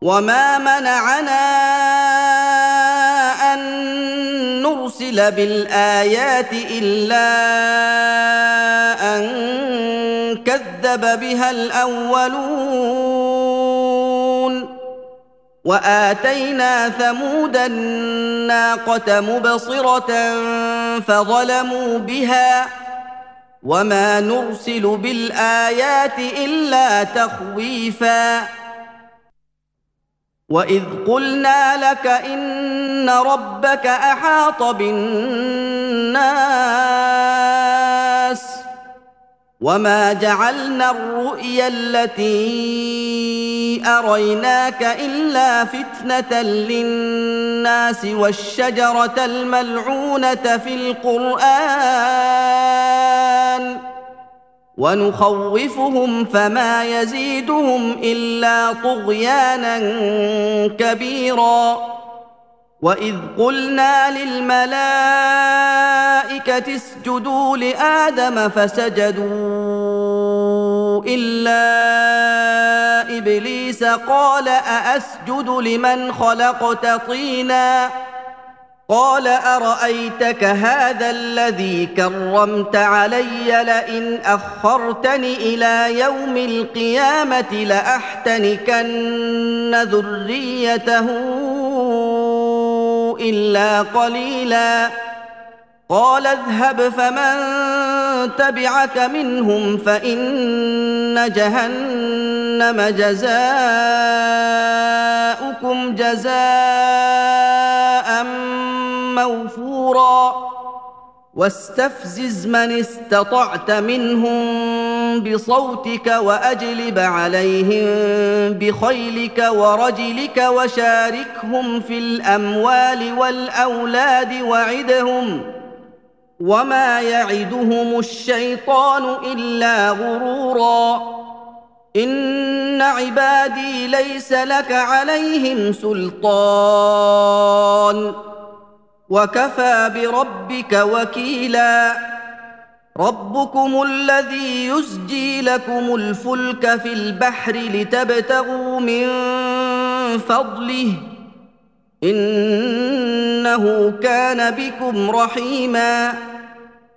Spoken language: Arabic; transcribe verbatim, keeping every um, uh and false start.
وما منعنا أن نرسل بالآيات إلا أن كذب بها الأولون وآتينا ثمود الناقة مبصرة فظلموا بها وما نرسل بالآيات إلا تخويفا وإذ قلنا لك إن ربك أحاط بالناس وما جعلنا الرؤيا التي أريناك إلا فتنة للناس والشجرة الملعونة في القرآن ونخوفهم فما يزيدهم إلا طغيانا كبيرا وإذ قلنا للملائكة اسجدوا لآدم فسجدوا إلا إبليس قال أأسجد لمن خلقت طينا قال أرأيتك هذا الذي كرمت علي لئن أخرتني إلى يوم القيامة لأحتنكن ذريته إلا قليلا قال اذهب فمن تبعك منهم فإن جهنم جزاؤكم جزاء موفورا واستفزز من استطعت منهم بصوتك وأجلب عليهم بخيلك ورجلك وشاركهم في الأموال والأولاد وعدهم وما يعدهم الشيطان إلا غرورا إن عبادي ليس لك عليهم سلطان وكفى بربك وكيلا ربكم الذي يزجي لكم الفلك في البحر لتبتغوا من فضله إنه كان بكم رحيما